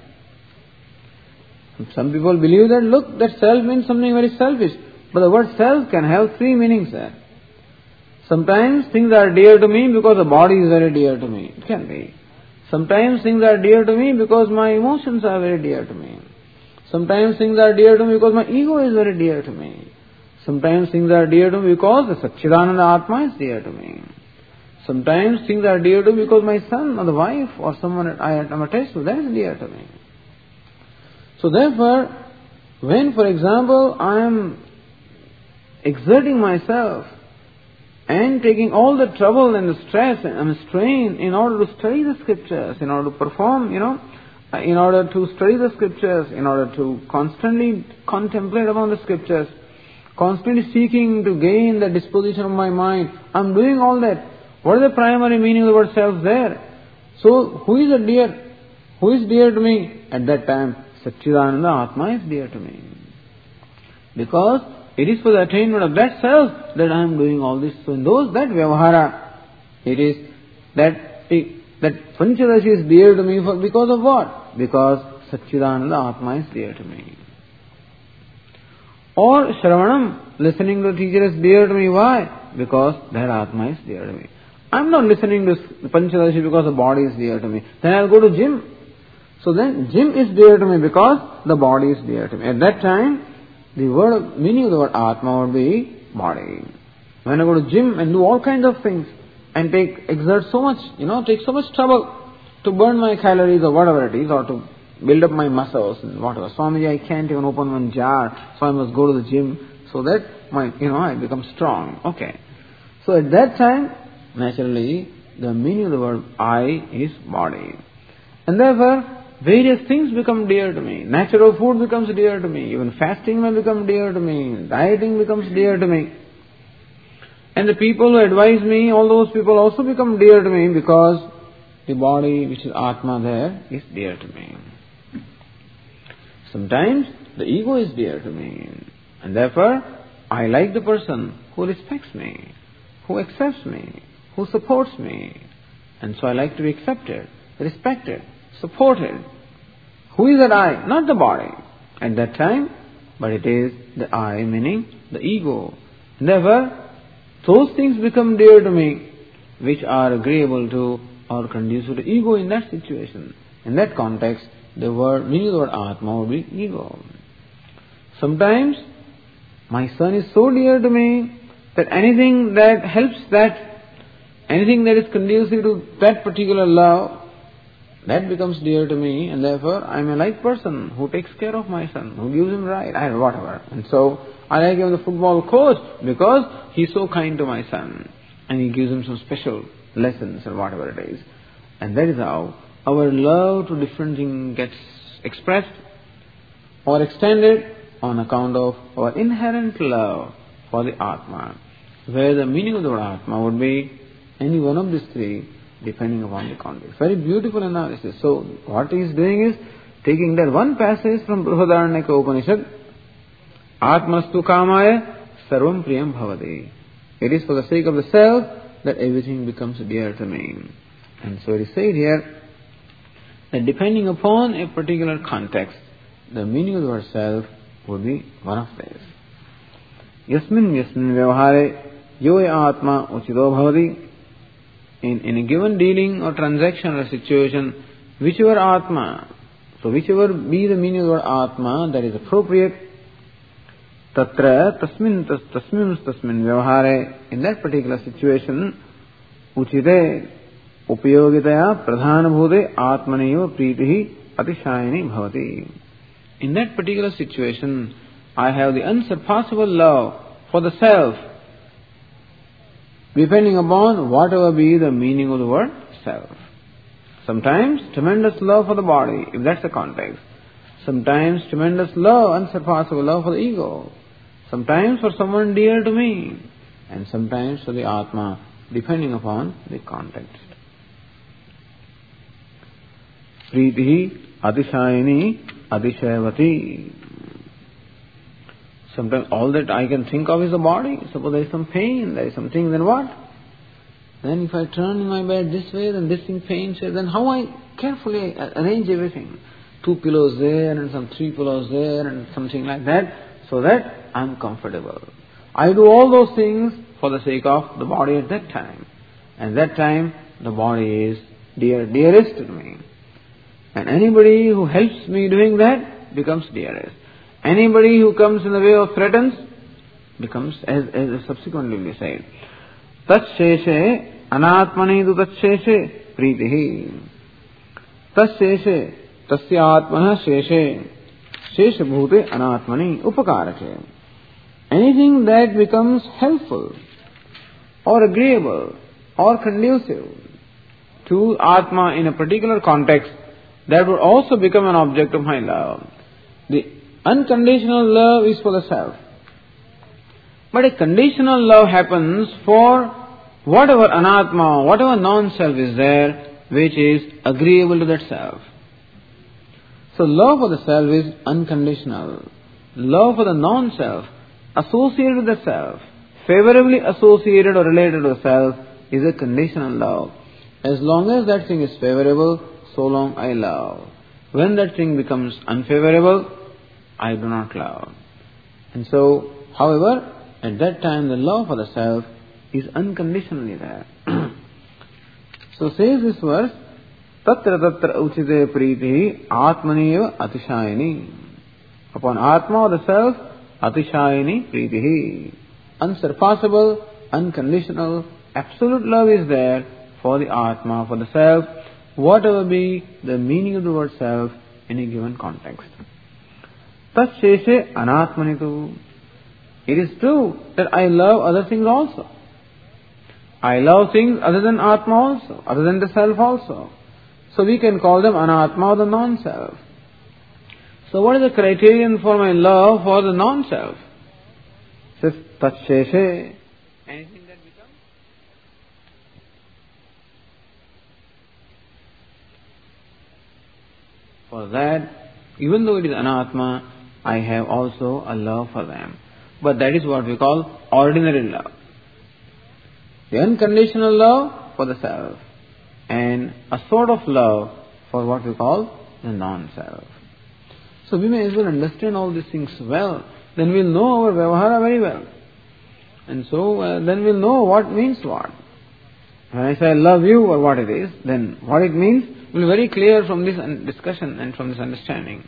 Some people believe that, look, that self means something very selfish. But the word self can have three meanings there. Sometimes things are dear to me because the body is very dear to me. It can be. Sometimes things are dear to me because my emotions are very dear to me. Sometimes things are dear to me because my ego is very dear to me. Sometimes things are dear to me because the Satchidananda Atma is dear to me. Sometimes things are dear to me because my son or the wife or someone I am attached to, that is dear to me. So therefore, when, for example, I am exerting myself and taking all the trouble and the stress and strain in order to study the scriptures, in order to perform, you know, in order to study the scriptures, in order to constantly contemplate upon the scriptures, constantly seeking to gain the disposition of my mind, I am doing all that. What is the primary meaning of the word self there? So, who is a dear? Who is dear to me? At that time, Satchidananda Atma is dear to me. Because it is for the attainment of that self that I am doing all this. So in those, that vyavahara, it is that, that Panchadashi is dear to me for, because of what? Because Satchidananda Atma is dear to me. Or Shravanam, listening to the teacher is dear to me. Why? Because that Atma is dear to me. I am not listening to Panchadashi because the body is dear to me. Then I will go to gym. So then, gym is dear to me because the body is dear to me. At that time, the word, meaning of the word Atma would be body. When I go to gym and do all kinds of things and take, exert so much, you know, take so much trouble to burn my calories or whatever it is, or to build up my muscles and whatever. Swamiji, I can't even open one jar, so I must go to the gym so that my, you know, I become strong. Okay. So at that time, naturally, the meaning of the word I is body. And therefore, various things become dear to me. Natural food becomes dear to me. Even fasting may become dear to me. Dieting becomes dear to me. And the people who advise me, all those people also become dear to me because the body, which is Atma there, is dear to me. Sometimes the ego is dear to me. And therefore, I like the person who respects me, who accepts me, who supports me. And so I like to be accepted, respected, supported. Who is that I? Not the body at that time, but it is the I, meaning the ego. Therefore, those things become dear to me which are agreeable to or conducive to ego in that situation. In that context, the word, meaning of the word Atma would be ego. Sometimes, my son is so dear to me that anything that helps that anything that is conducive to that particular love, that becomes dear to me, and therefore I am a like person who takes care of my son, who gives him right, I whatever. And so I like him the football coach because he is so kind to my son, and he gives him some special lessons or whatever it is. And that is how our love to different things gets expressed or extended on account of our inherent love for the Atma, where the meaning of the word Atma would be any one of these three depending upon the context. Very beautiful analysis. So what he is doing is taking that one passage from Brihadaranyaka Upanishad, Atmastu kamaya sarvam priyam bhavati. It is for the sake of the self that everything becomes dear to me. And so it is said here that depending upon a particular context, the meaning of the word self would be one of these. Yasmin yasmin vyavahare yo atma uchido bhavati. In, in a given dealing or transaction or situation, whichever atma, so whichever be the meaning of the word atma that is appropriate, tatra tasmin tas, tasmin tasmin vyavahare, in that particular situation, uchite upayogitaya pradhana bhute atmaneva pritihi atishayani bhavati. In that particular situation, I have the unsurpassable love for the self, depending upon whatever be the meaning of the word self. Sometimes tremendous love for the body, if that's the context. Sometimes tremendous love, unsurpassable love for the ego. Sometimes for someone dear to me. And sometimes for the Atma, depending upon the context. Pritihi atishayani atishayavati. Sometimes all that I can think of is the body. Suppose there is some pain, there is something, then what? Then if I turn in my bed this way, then this thing pains here, then how I carefully arrange everything. Two pillows there and some three pillows there and something like that, so that I am comfortable. I do all those things for the sake of the body at that time. And that time, the body is dear, dearest to me. And anybody who helps me doing that becomes dearest. Anybody who comes in the way of threatens becomes, as, as subsequently we say, Tatsheshe anatmani tu tatsheshe pritihi. Tatsheshe tasya atmana sheshe sheshe bhute anatmani upakarake. Anything that becomes helpful or agreeable or conducive to Atma in a particular context, that would also become an object of my love. The unconditional love is for the self. But a conditional love happens for whatever anatma, whatever non-self is there, which is agreeable to that self. So love for the self is unconditional. Love for the non-self, associated with the self, favorably associated or related to the self, is a conditional love. As long as that thing is favorable, so long I love. When that thing becomes unfavorable, I do not love. And so, however, at that time the love for the self is unconditionally there. So says this verse, Tatra tatra uchite priti atmaneva atishayani. Upon Atma or the self, atishayani pritihi. Unsurpassable, unconditional, absolute love is there for the Atma, for the self, whatever be the meaning of the word self in a given context. Tatsheshe anatmanitu. It is true that I love other things also. I love things other than Atma also, other than the self also. So we can call them anatma or the non-self. So what is the criterion for my love for the non-self? It says tatsheshe. Anything that becomes? For that, even though it is anatma, I have also a love for them. But that is what we call ordinary love. The unconditional love for the self, and a sort of love for what we call the non-self. So we may as well understand all these things well. Then we'll know our vyavahara very well. And so uh, then we'll know what means what. When I say I love you or what it is, then what it means will be very clear from this discussion and from this understanding.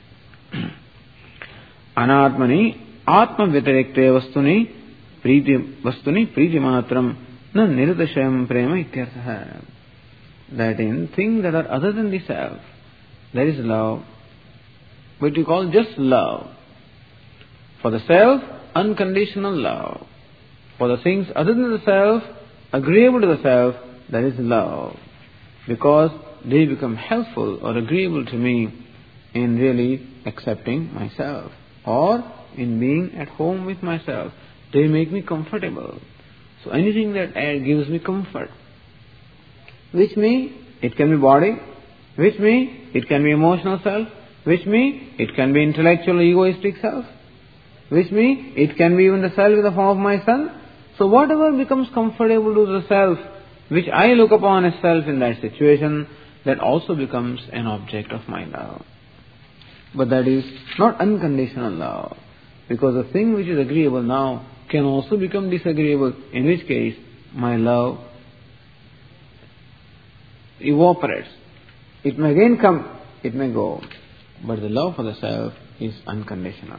Anatmani atma vyatirekte vastuni priti vastuni priti matram Na nirutashayam prema ityartha. That in things that are other than the self, there is love, which we call just love. For the self, unconditional love. For the things other than the self, agreeable to the self, there is love. Because they become helpful or agreeable to me in really accepting myself or in being at home with myself. They make me comfortable. So anything that gives me comfort, which me, it can be body, which me, it can be emotional self, which me, it can be intellectual egoistic self, which me, it can be even the self in the form of my son. So whatever becomes comfortable to the self, which I look upon as self in that situation, that also becomes an object of my love. But that is not unconditional love, because the thing which is agreeable now can also become disagreeable, in which case my love evaporates. It may again come, it may go, but the love for the self is unconditional.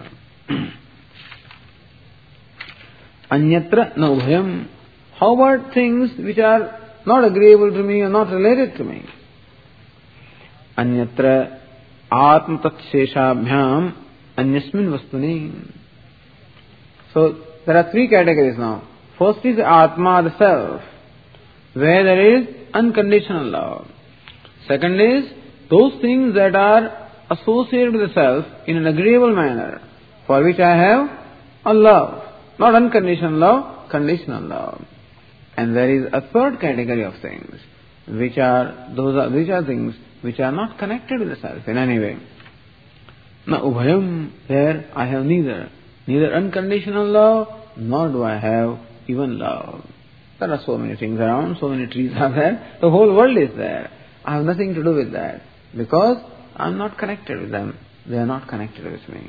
Anyatra na ubhayam. How about things which are not agreeable to me or not related to me? Anyatra atma tatsheshabhyam anyasmin vastuni. So there are three categories now. First is Atma, the self, where there is unconditional love. Second is those things that are associated with the self in an agreeable manner, for which I have a love. Not unconditional love, conditional love. And there is a third category of things, which are those are which are things which are not connected with the self in any way. Now ubhayam, there I have neither. Neither unconditional love, nor do I have even love. There are so many things around, so many trees are there, the whole world is there. I have nothing to do with that, because I am not connected with them. They are not connected with me.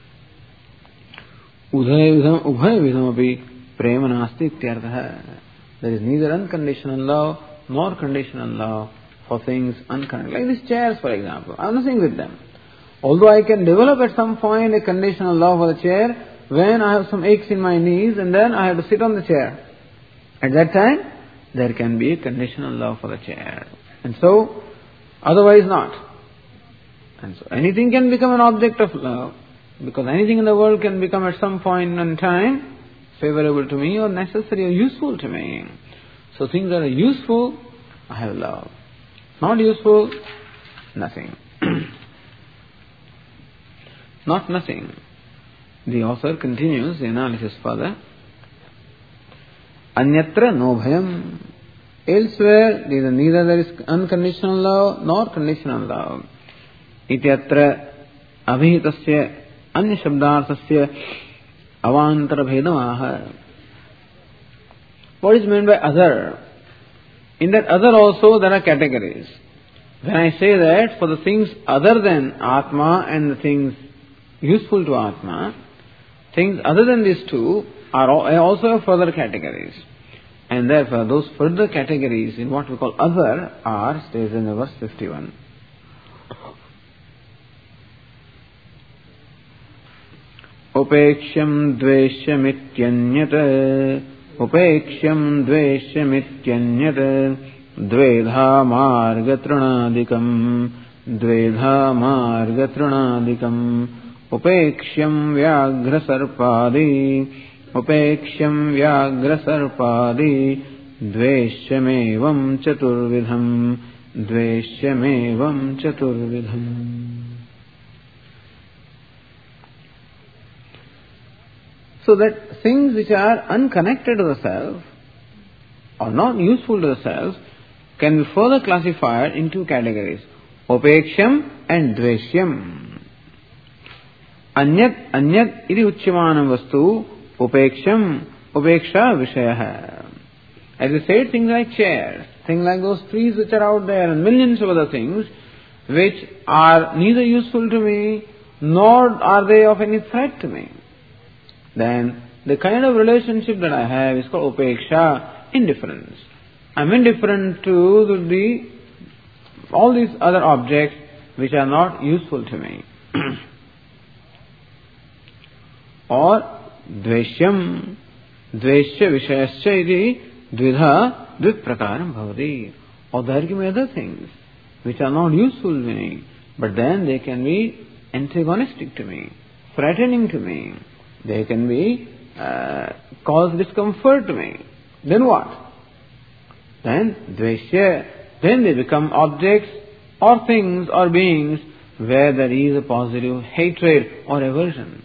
Udhaya vidham api prema nasti ityartha. There is neither unconditional love, nor conditional love for things unconnected. Like these chairs, for example. I have nothing with them. Although I can develop at some point a conditional love for the chair, when I have some aches in my knees and then I have to sit on the chair. At that time, there can be a conditional love for the chair. And so, otherwise not. And so, anything can become an object of love, because anything in the world can become at some point in time favorable to me or necessary or useful to me. So, things that are useful, I have love. Not useful, nothing. Not nothing. The author continues the analysis further. Anyatra no bhayam. Elsewhere, neither, neither there is unconditional love nor conditional love. Ityatra abhihitasya anya shabdarthasya avantara bhedamaha. What is meant by other? In that other also there are categories. When I say that for the things other than Atma and the things useful to Atma, things other than these two are also further categories. And therefore those further categories in what we call other are stated in the verse fifty-one. Upeksham dveshyamityanyata Upeksham dveshyamityanyata Dvedha marga trunadikam Dvedha marga trunadikam Upeksham vyagra sarpadi Upeksham vyagra sarpadi Dveshyamevam chaturvidham Dveshyamevam chaturvidham. So that things which are unconnected to the self or not useful to the self can be further classified in two categories, Upeksham and Dveshyam. Anyat, anyat iti uchyamanam vastu, upeksham, upeksha vishayah. As we said, things like chairs, things like those trees which are out there and millions of other things which are neither useful to me nor are they of any threat to me. Then the kind of relationship that I have is called upeksha, indifference. I'm indifferent to the, all these other objects which are not useful to me. Or dveshyam, dveshya vishayascha iti dvidha dviprakaram bhavati. Or there can be other things which are not useful to me, but then they can be antagonistic to me, threatening to me. They can be uh, cause discomfort to me. Then what? Then dveshya. Then they become objects or things or beings where there is a positive hatred or aversion.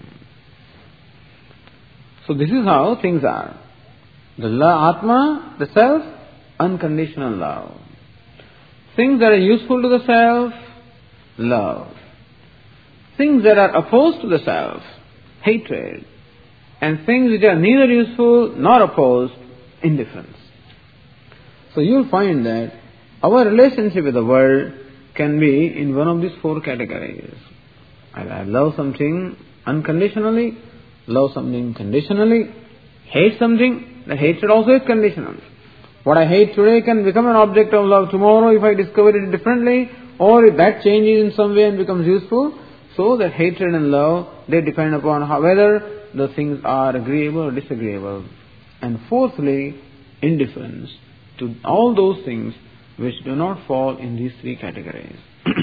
So this is how things are. The la, Atma, the self, unconditional love. Things that are useful to the self, love. Things that are opposed to the self, hatred. And things which are neither useful nor opposed, indifference. So you'll find that our relationship with the world can be in one of these four categories. I love something unconditionally, love something conditionally, hate something, the hatred also is conditional. What I hate today can become an object of love tomorrow if I discover it differently, or if that changes in some way and becomes useful. So that hatred and love, they depend upon how, whether the things are agreeable or disagreeable. And fourthly, indifference to all those things which do not fall in these three categories.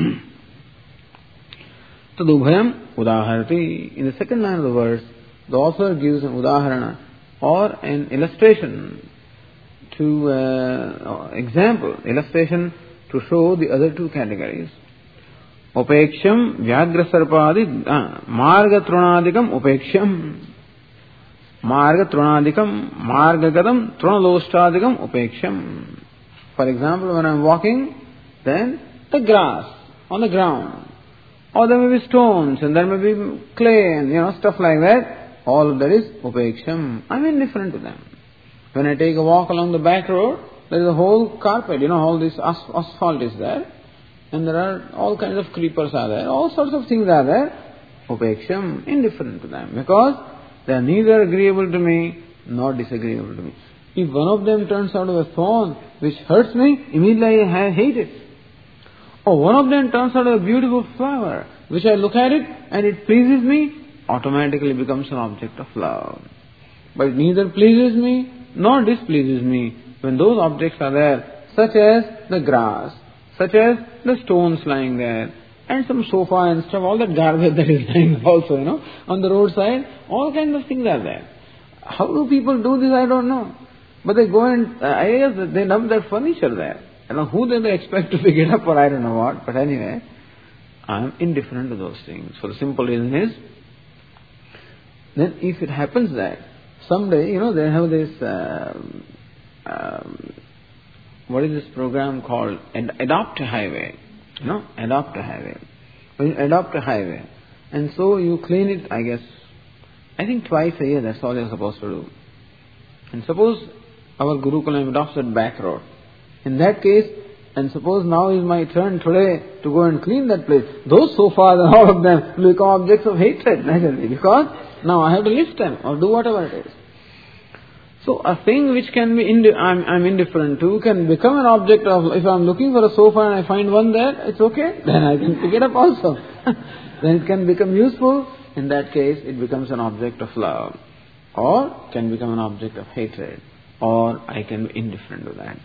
Tadubhayam udaharati. In the second line of the verse, the author gives an udaharana or an illustration to uh, example, illustration to show the other two categories. Upeksham vyagra sarpadi marga trunadikam upeksham marga trunadikam marga gadam trunaloshtadikam upeksham. For example, when I am walking, then the grass on the ground, or there may be stones and there may be clay and you know stuff like that. All of that is upeksham. I am indifferent to them. When I take a walk along the back road, there is a whole carpet, you know, all this as- asphalt is there, and there are all kinds of creepers are there, all sorts of things are there. Upeksham, indifferent to them, because they are neither agreeable to me nor disagreeable to me. If one of them turns out of a thorn which hurts me, immediately I hate it. Or one of them turns out of a beautiful flower which I look at it and it pleases me, automatically becomes an object of love. But it neither pleases me nor displeases me when those objects are there, such as the grass, such as the stones lying there, and some sofa and stuff, all that garbage that is lying also, you know, on the roadside, all kinds of things are there. How do people do this? I don't know. But they go and, uh, I guess they dump their furniture there. I don't know who they expect to pick it up or I don't know what, but anyway, I am indifferent to those things. For the simple reason is, then if it happens that someday, you know, they have this, uh, um, what is this program called? Ad- adopt a highway. You know, adopt a highway. When you adopt a highway, and so you clean it, I guess, I think twice a year, that's all you're supposed to do. And suppose our Gurukulam adopts that back road. In that case, and suppose now is my turn today to go and clean that place, those sofas and all of them will become objects of hatred, naturally, because now I have to lift them or do whatever it is. So a thing which can be indi- I'm, I'm indifferent to can become an object of, if I'm looking for a sofa and I find one there, it's okay, then I can pick it up also. Then it can become useful. In that case, it becomes an object of love, or can become an object of hatred, or I can be indifferent to that.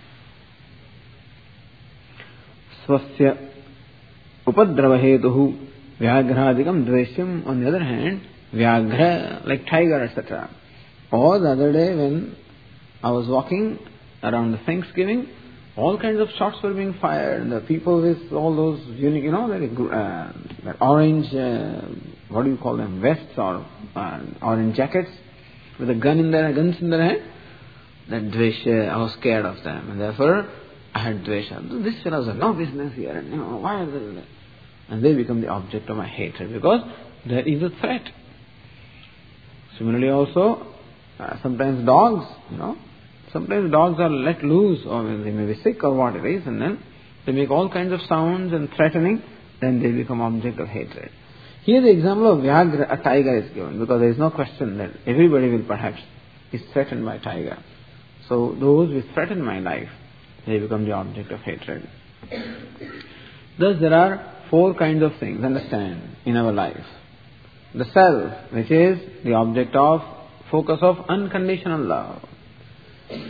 Swasya upadravahetuhu vyaghradikam dveshyam. On the other hand, vyaghra, like tiger, et cetera. Or the other day when I was walking around the Thanksgiving, all kinds of shots were being fired. The people with all those unique, you know, very, uh, that orange, uh, what do you call them, vests or uh, orange jackets with a gun in their guns in their hand. That dvesha, I was scared of them, and therefore I had dvesha. These fellows have no business here, and you know, why are they? And they become the object of my hatred because there is a threat. Similarly, also. Uh, sometimes dogs, you know, sometimes dogs are let loose or they may be sick or what it is, and then they make all kinds of sounds and threatening, then they become object of hatred. Here the example of Vyagra, a tiger, is given because there is no question that everybody will perhaps is threatened by tiger. So those which threaten my life, they become the object of hatred. Thus there are four kinds of things, understand, in our life. The self, which is the object of focus of unconditional love.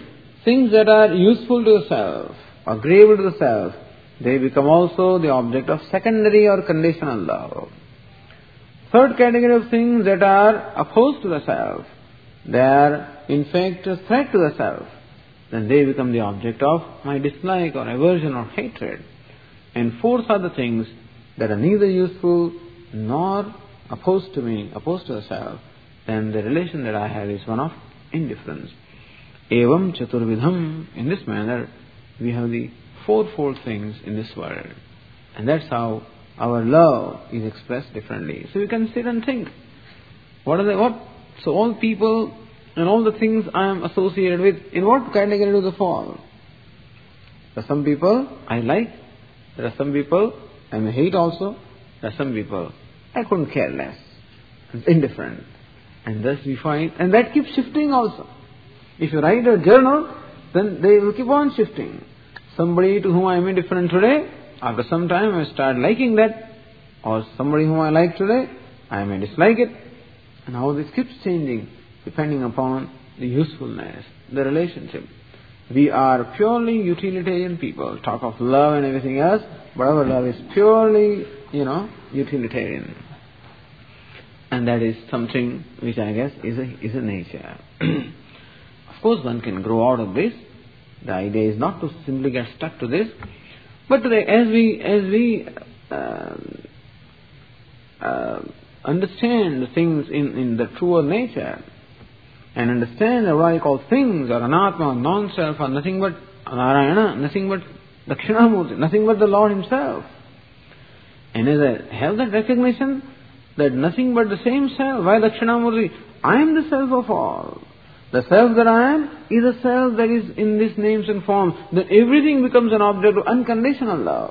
things that are useful to the self, agreeable to the self, they become also the object of secondary or conditional love. Third category of things that are opposed to the self, they are in fact a threat to the self, then they become the object of my dislike or aversion or hatred. And fourth are the things that are neither useful nor opposed to me, opposed to the self, then the relation that I have is one of indifference. Evam chaturvidham, in this manner, we have the fourfold things in this world. And that's how our love is expressed differently. So you can sit and think, what are the, what, so all people and all the things I am associated with, in what category do they fall? There are some people I like, there are some people I may hate also, there are some people I couldn't care less. It's indifferent. And thus we find, and that keeps shifting also. If you write a journal, then they will keep on shifting. Somebody to whom I am indifferent today, after some time I start liking that. Or somebody whom I like today, I may dislike it. And how this keeps changing depending upon the usefulness, the relationship. We are purely utilitarian people. Talk of love and everything else, but our love is purely, you know, utilitarian. And that is something which I guess is a, is a nature. Of course one can grow out of this. The idea is not to simply get stuck to this, but today, as we as we uh, uh, understand the things in, in the truer nature, and understand that what I call things or anatma or non-self are nothing but Narayana, nothing but Dakshinamurti, nothing but the Lord Himself. And as I have that recognition that nothing but the same self, why Dakshinamurti? I am the self of all. The self that I am is a self that is in these names and forms. Then everything becomes an object of unconditional love.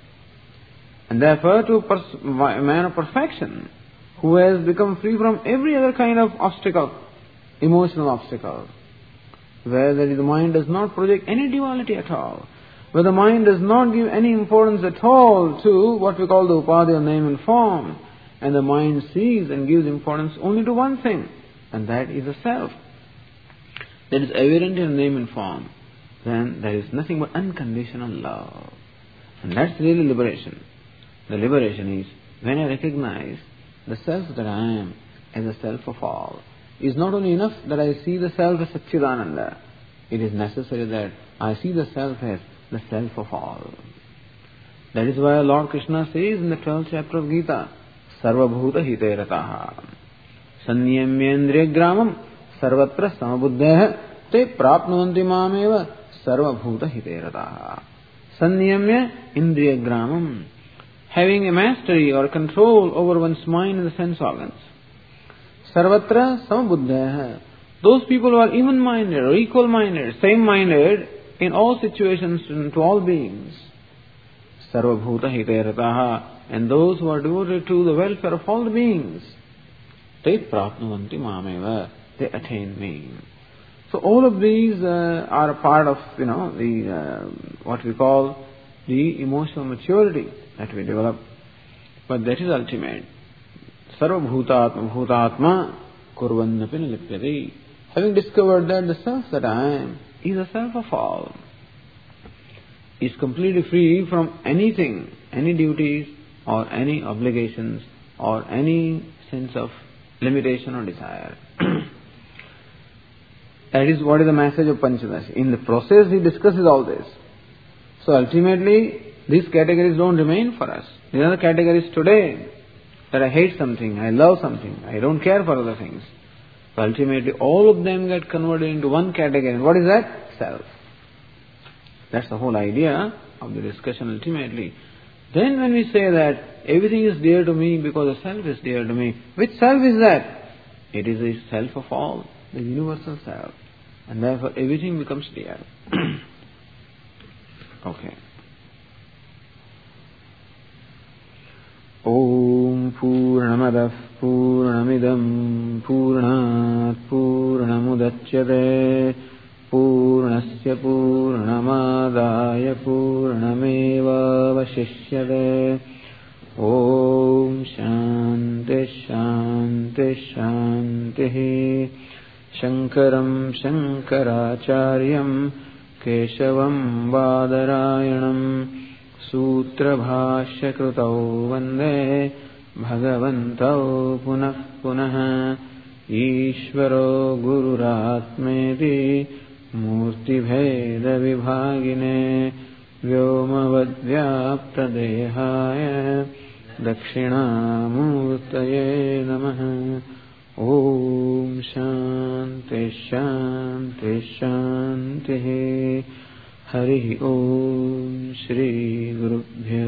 And therefore, to a, pers- a man of perfection, who has become free from every other kind of obstacle, emotional obstacle, where the mind does not project any duality at all, where the mind does not give any importance at all to what we call the upadhi or name and form, and the mind sees and gives importance only to one thing, and that is the self. That is evident in name and form, then there is nothing but unconditional love. And that's really liberation. The liberation is when I recognize the self that I am as a self of all. It is not only enough that I see the self as Satchidananda. It is necessary that I see the self as the self of all. That is why Lord Krishna says in the twelfth chapter of Gita, Sarva Bhuta Hite Rataha Sanyamyendriya Gramam Sarvatra Samabuddha Te Prapnuvanti Mameva Sarva Bhuta Hite Rataha. Sanyamya Indriya Gramam, having a mastery or control over one's mind and the sense organs. Sarvatra Samabuddha, those people who are even-minded or equal-minded, same-minded in all situations and to all beings. Sarva Bhuta Hite Rataha, and those who are devoted to the welfare of all the beings. Te Prapnuvanti Mameva, they attain me. So all of these uh, are a part of, you know, the uh, what we call the emotional maturity that we develop. But that is ultimate. Sarva Bhutatma Bhutatma Kurvannapi Nilipyati. Having discovered that the self that I am is a self of all, is completely free from anything, any duties or any obligations or any sense of limitation or desire. That is what is the message of Panchadasi. In the process he discusses all this. So ultimately these categories don't remain for us. These are the categories today, that I hate something, I love something, I don't care for other things. So ultimately all of them get converted into one category. And what is that? Self. That's the whole idea of the discussion ultimately. Then when we say that everything is dear to me because the self is dear to me, which self is that? It is the self of all, the universal self. And therefore everything becomes dear. Okay. Om Purnamadah Purnamidam Purnat Purnamudachyate Purnasya Purnamadaya Purnameva Vashishyate. Om Shanti Shanti Shanti शङ्करं शङ्कराचार्यं केशवं बादरायणं सूत्रभाष्यकृतौ वन्दे भगवन्तौ पुनः पुनः। ईश्वरो गुरुरात्मेति मूर्तिभेदविभागिने व्योमवद्व्याप्तदेहाय दक्षिणामूर्तये नमः। ॐ शान्ति शान्ति शान्तिः। हरिः ॐ श्रीगुरुभ्यो